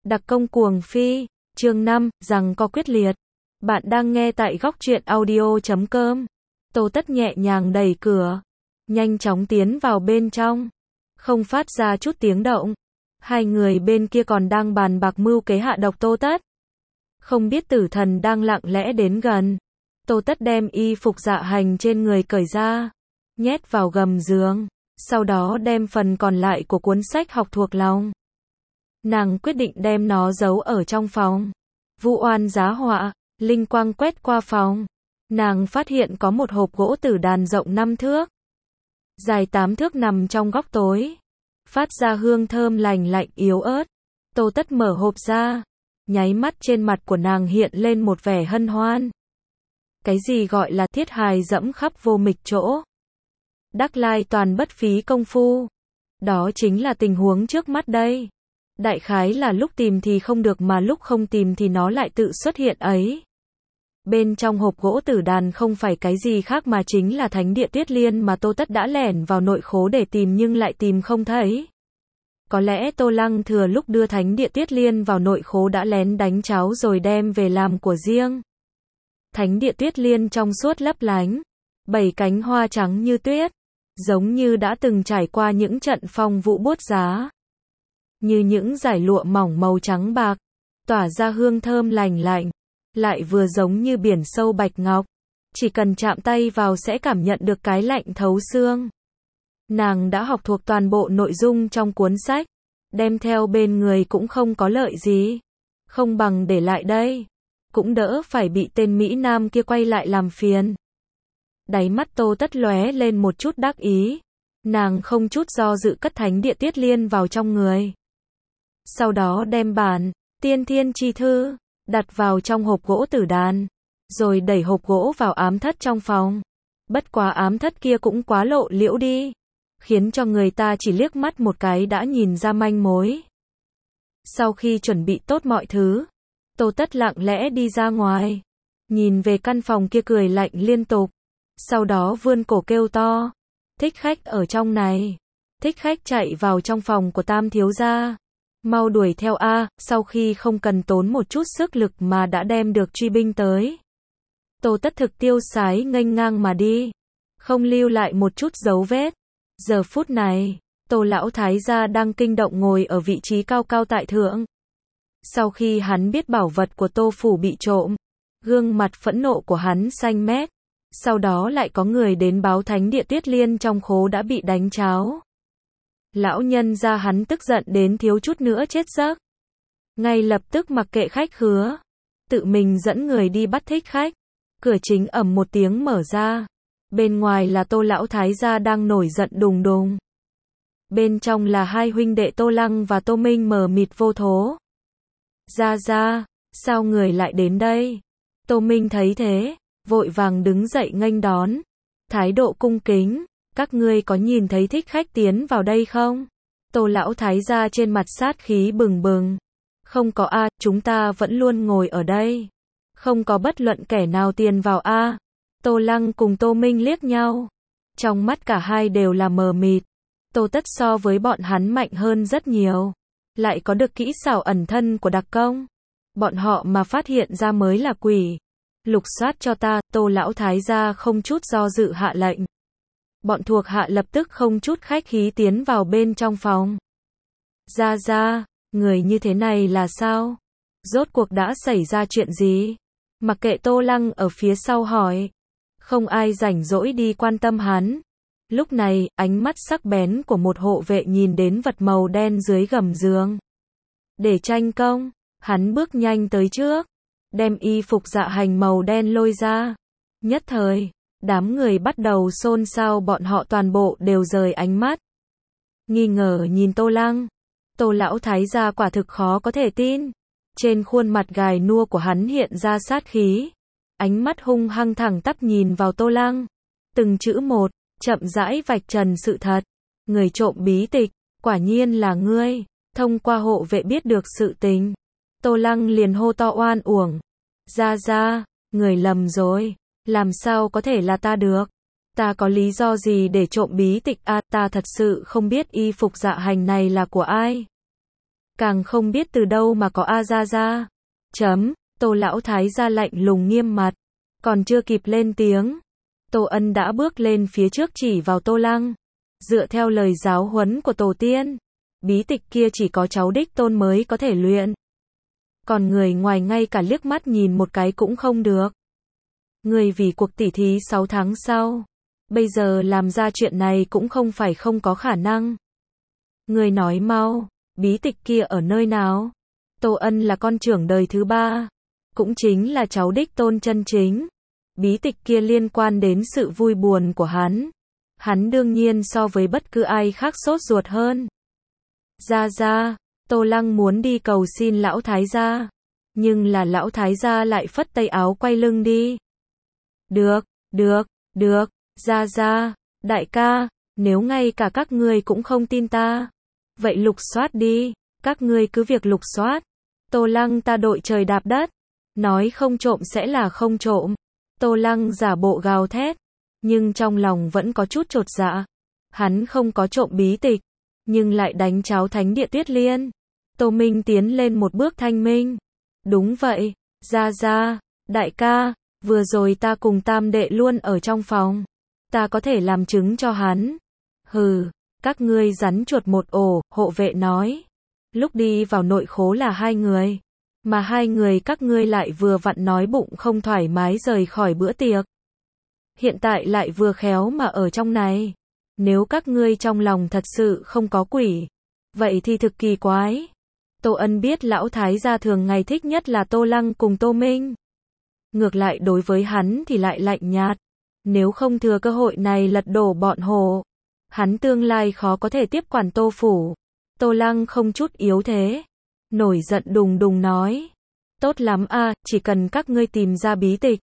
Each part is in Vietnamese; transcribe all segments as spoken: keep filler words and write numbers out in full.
Đặc công cuồng phi, chương năm, rằng có quyết liệt. Bạn đang nghe tại góc truyện audio chấm com. Tô Tất nhẹ nhàng đẩy cửa, nhanh chóng tiến vào bên trong, không phát ra chút tiếng động. Hai người bên kia còn đang bàn bạc mưu kế hạ độc Tô Tất. Không biết tử thần đang lặng lẽ đến gần. Tô Tất đem y phục dạ hành trên người cởi ra, nhét vào gầm giường, sau đó đem phần còn lại của cuốn sách học thuộc lòng. Nàng quyết định đem nó giấu ở trong phòng. Vu oan giá họa, linh quang quét qua phòng. Nàng phát hiện có một hộp gỗ tử đàn rộng năm thước, dài tám thước nằm trong góc tối, phát ra hương thơm lành lạnh yếu ớt. Tô Tất mở hộp ra, nháy mắt trên mặt của nàng hiện lên một vẻ hân hoan. Cái gì gọi là thiết hài dẫm khắp vô mịch chỗ, đắc lai toàn bất phí công phu. Đó chính là tình huống trước mắt đây. Đại khái là lúc tìm thì không được mà lúc không tìm thì nó lại tự xuất hiện ấy. Bên trong hộp gỗ tử đàn không phải cái gì khác mà chính là thánh địa Tuyết Liên mà Tô Tất đã lẻn vào nội khố để tìm nhưng lại tìm không thấy. Có lẽ Tô Lăng thừa lúc đưa thánh địa Tuyết Liên vào nội khố đã lén đánh cháo rồi đem về làm của riêng. Thánh địa Tuyết Liên trong suốt lấp lánh, bảy cánh hoa trắng như tuyết, giống như đã từng trải qua những trận phong vũ buốt giá. Như những dải lụa mỏng màu trắng bạc, tỏa ra hương thơm lành lạnh, lại vừa giống như biển sâu bạch ngọc, chỉ cần chạm tay vào sẽ cảm nhận được cái lạnh thấu xương. Nàng đã học thuộc toàn bộ nội dung trong cuốn sách, đem theo bên người cũng không có lợi gì, không bằng để lại đây, cũng đỡ phải bị tên Mỹ Nam kia quay lại làm phiền. Đáy mắt Tô Tất lóe lên một chút đắc ý, nàng không chút do dự cất thánh địa Tuyết Liên vào trong người. Sau đó đem bản Tiên Thiên Chi Thư đặt vào trong hộp gỗ tử đàn, rồi đẩy hộp gỗ vào ám thất trong phòng. Bất quá ám thất kia cũng quá lộ liễu đi, khiến cho người ta chỉ liếc mắt một cái đã nhìn ra manh mối. Sau khi chuẩn bị tốt mọi thứ, Tô Tất lặng lẽ đi ra ngoài, nhìn về căn phòng kia cười lạnh liên tục, sau đó vươn cổ kêu to, thích khách ở trong này. Thích khách chạy vào trong phòng của Tam thiếu gia. Mau đuổi theo a, sau khi không cần tốn một chút sức lực mà đã đem được truy binh tới. Tô Tất thực tiêu sái nghênh ngang mà đi, không lưu lại một chút dấu vết. Giờ phút này, Tô lão thái gia đang kinh động ngồi ở vị trí cao cao tại thượng. Sau khi hắn biết bảo vật của Tô phủ bị trộm, gương mặt phẫn nộ của hắn xanh mét. Sau đó lại có người đến báo thánh địa Tuyết Liên trong khố đã bị đánh cháo. Lão nhân gia hắn tức giận đến thiếu chút nữa chết giấc. Ngay lập tức mặc kệ khách khứa, tự mình dẫn người đi bắt thích khách. Cửa chính ầm một tiếng mở ra. Bên ngoài là Tô lão thái gia đang nổi giận đùng đùng. Bên trong là hai huynh đệ Tô Lăng và Tô Minh mờ mịt vô thố. Gia gia, sao người lại đến đây? Tô Minh thấy thế, vội vàng đứng dậy nghênh đón, thái độ cung kính. Các ngươi có nhìn thấy thích khách tiến vào đây không? Tô lão thái gia trên mặt sát khí bừng bừng. Không có a, chúng ta vẫn luôn ngồi ở đây. Không có bất luận kẻ nào tiến vào a. Tô Lăng cùng Tô Minh liếc nhau. Trong mắt cả hai đều là mờ mịt. Tô Tất so với bọn hắn mạnh hơn rất nhiều. Lại có được kỹ xảo ẩn thân của đặc công. Bọn họ mà phát hiện ra mới là quỷ. Lục soát cho ta, Tô lão thái gia không chút do dự hạ lệnh. Bọn thuộc hạ lập tức không chút khách khí tiến vào bên trong phòng. Gia gia, người như thế này là sao? Rốt cuộc đã xảy ra chuyện gì? Mặc kệ Tô Lăng ở phía sau hỏi. Không ai rảnh rỗi đi quan tâm hắn. Lúc này, ánh mắt sắc bén của một hộ vệ nhìn đến vật màu đen dưới gầm giường. Để tranh công, hắn bước nhanh tới trước, đem y phục dạ hành màu đen lôi ra. Nhất thời, đám người bắt đầu xôn xao, bọn họ toàn bộ đều rời ánh mắt. Nghi ngờ nhìn Tô Lăng. Tô lão thái gia quả thực khó có thể tin. Trên khuôn mặt gài nua của hắn hiện ra sát khí. Ánh mắt hung hăng thẳng tắp nhìn vào Tô Lăng. Từng chữ một, chậm rãi vạch trần sự thật. Người trộm bí tịch, quả nhiên là ngươi. Thông qua hộ vệ biết được sự tình. Tô Lăng liền hô to oan uổng. Gia gia, người lầm rồi. Làm sao có thể là ta được? Ta có lý do gì để trộm bí tịch a? À, ta thật sự không biết y phục dạ hành này là của ai. càng không biết từ đâu mà có A Gia Gia. Chấm, Tô lão thái gia lạnh lùng nghiêm mặt, còn chưa kịp lên tiếng, Tô Ân đã bước lên phía trước chỉ vào Tô Lăng. Dựa theo lời giáo huấn của tổ tiên, bí tịch kia chỉ có cháu đích tôn mới có thể luyện. Còn người ngoài ngay cả liếc mắt nhìn một cái cũng không được. Người vì cuộc tỉ thí sáu tháng sau, bây giờ làm ra chuyện này cũng không phải không có khả năng. Người nói mau, bí tịch kia ở nơi nào? Tô Ân là con trưởng đời thứ ba, cũng chính là cháu đích tôn chân chính. Bí tịch kia liên quan đến sự vui buồn của hắn. Hắn đương nhiên so với bất cứ ai khác sốt ruột hơn. Gia Gia, Tô Lăng muốn đi cầu xin lão thái gia, nhưng là lão thái gia lại phất tay áo quay lưng đi. Được, được, được, Gia Gia, đại ca, nếu ngay cả các ngươi cũng không tin ta, vậy lục soát đi, các ngươi cứ việc lục soát. Tô Lăng ta đội trời đạp đất, nói không trộm sẽ là không trộm. Tô Lăng giả bộ gào thét, nhưng trong lòng vẫn có chút chột dạ. Hắn không có trộm bí tịch, nhưng lại đánh cháo thánh địa Tuyết Liên. Tô Minh tiến lên một bước thanh minh. Đúng vậy, Gia Gia, đại ca, vừa rồi ta cùng tam đệ luôn ở trong phòng. Ta có thể làm chứng cho hắn. Hừ, các ngươi rắn chuột một ổ, hộ vệ nói. Lúc đi vào nội khố là hai người, mà hai người các ngươi lại vừa vặn nói bụng không thoải mái rời khỏi bữa tiệc. Hiện tại lại vừa khéo mà ở trong này. Nếu các ngươi trong lòng thật sự không có quỷ, vậy thì thực kỳ quái. Tô Ân biết lão thái gia thường ngày thích nhất là Tô Lăng cùng Tô Minh. Ngược lại đối với hắn thì lại lạnh nhạt. Nếu không thừa cơ hội này lật đổ bọn Hồ, hắn tương lai khó có thể tiếp quản Tô phủ. Tô Lăng không chút yếu thế, nổi giận đùng đùng nói. Tốt lắm a, chỉ cần các ngươi tìm ra bí tịch,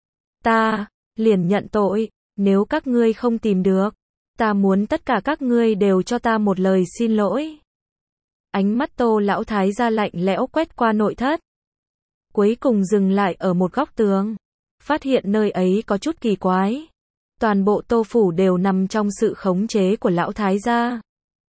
ta liền nhận tội. Nếu các ngươi không tìm được, ta muốn tất cả các ngươi đều cho ta một lời xin lỗi. Ánh mắt Tô lão thái gia lạnh lẽo quét qua nội thất, cuối cùng dừng lại ở một góc tường, phát hiện nơi ấy có chút kỳ quái. Toàn bộ Tô phủ đều nằm trong sự khống chế của lão thái gia.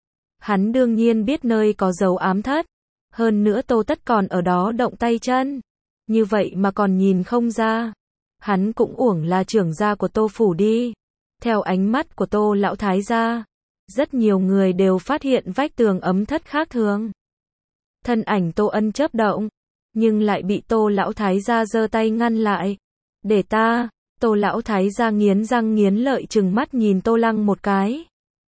Hắn đương nhiên biết nơi có dấu ám thất, hơn nữa Tô Tất còn ở đó động tay chân, như vậy mà còn nhìn không ra. Hắn cũng uổng là trưởng gia của Tô phủ đi. Theo ánh mắt của Tô lão thái gia, rất nhiều người đều phát hiện vách tường ấm thất khác thường. Thân ảnh Tô Ân chớp động, nhưng lại bị Tô lão thái gia giơ tay ngăn lại. Để ta. Tô lão thái gia nghiến răng nghiến lợi trừng mắt nhìn Tô Lăng một cái.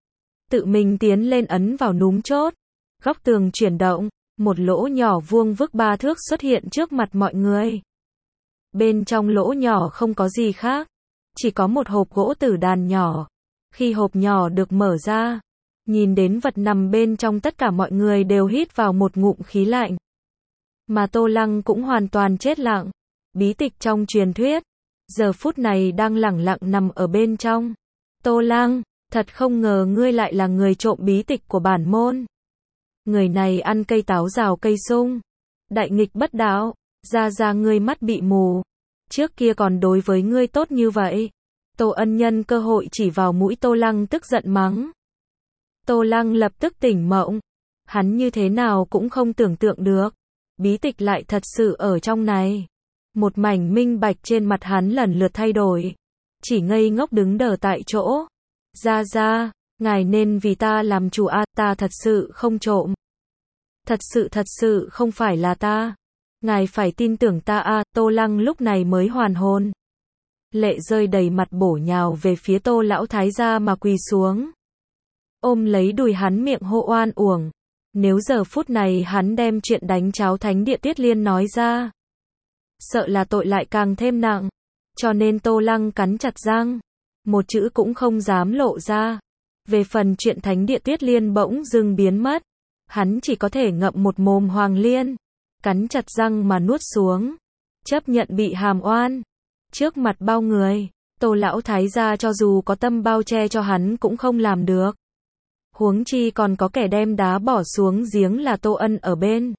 Tự mình tiến lên ấn vào núm chốt. Góc tường chuyển động, một lỗ nhỏ vuông vức ba thước xuất hiện trước mặt mọi người. Bên trong lỗ nhỏ không có gì khác, chỉ có một hộp gỗ tử đàn nhỏ. Khi hộp nhỏ được mở ra, nhìn đến vật nằm bên trong, tất cả mọi người đều hít vào một ngụm khí lạnh. Mà Tô Lăng cũng hoàn toàn chết lặng. Bí tịch trong truyền thuyết, giờ phút này đang lẳng lặng nằm ở bên trong. Tô Lăng, thật không ngờ ngươi lại là người trộm bí tịch của bản môn. Người này ăn cây táo rào cây sung, đại nghịch bất đạo. Gia Gia ngươi mắt bị mù, trước kia còn đối với ngươi tốt như vậy. Tô Ân nhân cơ hội chỉ vào mũi Tô Lăng tức giận mắng. Tô Lăng lập tức tỉnh mộng. Hắn như thế nào cũng không tưởng tượng được, bí tịch lại thật sự ở trong này. Một mảnh minh bạch trên mặt hắn lần lượt thay đổi, chỉ ngây ngốc đứng đờ tại chỗ. Gia Gia, ngài nên vì ta làm chủ a, ta thật sự không trộm. Thật sự thật sự không phải là ta. Ngài phải tin tưởng ta a. Tô Lăng lúc này mới hoàn hồn. Lệ rơi đầy mặt bổ nhào về phía Tô lão thái gia mà quỳ xuống. Ôm lấy đùi hắn miệng hô oan uổng. Nếu giờ phút này hắn đem chuyện đánh cháo thánh địa Tuyết Liên nói ra, sợ là tội lại càng thêm nặng. Cho nên Tô Lăng cắn chặt răng, một chữ cũng không dám lộ ra. Về phần chuyện thánh địa Tuyết Liên bỗng dưng biến mất, hắn chỉ có thể ngậm một mồm hoàng liên, cắn chặt răng mà nuốt xuống, chấp nhận bị hàm oan. Trước mặt bao người, Tô lão thái gia cho dù có tâm bao che cho hắn cũng không làm được. Huống chi còn có kẻ đem đá bỏ xuống giếng là Tô Ân ở bên.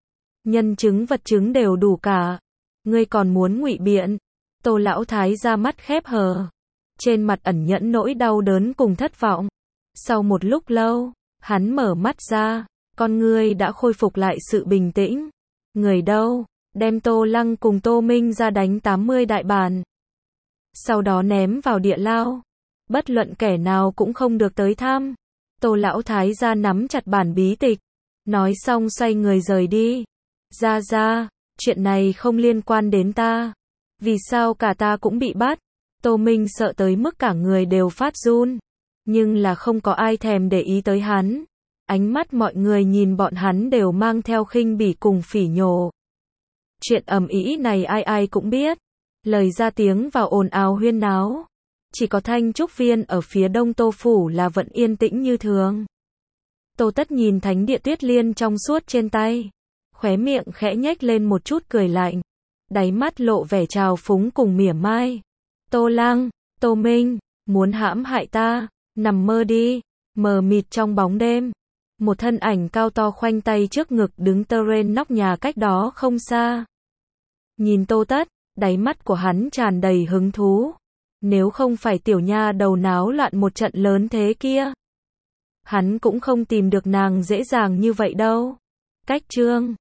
Nhân chứng vật chứng đều đủ cả. Ngươi còn muốn ngụy biện? Tô lão thái gia mắt khép hờ, trên mặt ẩn nhẫn nỗi đau đớn cùng thất vọng. Sau một lúc lâu, hắn mở mắt ra, con ngươi đã khôi phục lại sự bình tĩnh. Người đâu? Đem Tô Lăng cùng Tô Minh ra đánh tám mươi đại bản. Sau đó ném vào địa lao. Bất luận kẻ nào cũng không được tới thăm. Tô lão thái gia nắm chặt bản bí tịch. Nói xong xoay người rời đi. Ra ra, chuyện này không liên quan đến ta. Vì sao cả ta cũng bị bắt? Tô Minh sợ tới mức cả người đều phát run. Nhưng là không có ai thèm để ý tới hắn. Ánh mắt mọi người nhìn bọn hắn đều mang theo khinh bỉ cùng phỉ nhổ. Chuyện ầm ĩ này ai ai cũng biết. Lời ra tiếng vào ồn ào huyên náo. Chỉ có Thanh Trúc Viên ở phía đông Tô Phủ là vẫn yên tĩnh như thường. Tô Tất nhìn thánh địa tuyết liên trong suốt trên tay. Khóe miệng khẽ nhếch lên một chút cười lạnh. Đáy mắt lộ vẻ trào phúng cùng mỉa mai. Tô Lăng, Tô Minh, muốn hãm hại ta, nằm mơ đi. Mờ mịt trong bóng đêm. Một thân ảnh cao to khoanh tay trước ngực đứng tơ rên nóc nhà cách đó không xa. Nhìn Tô Tất, đáy mắt của hắn tràn đầy hứng thú. Nếu không phải tiểu nha đầu náo loạn một trận lớn thế kia, hắn cũng không tìm được nàng dễ dàng như vậy đâu. Cách chương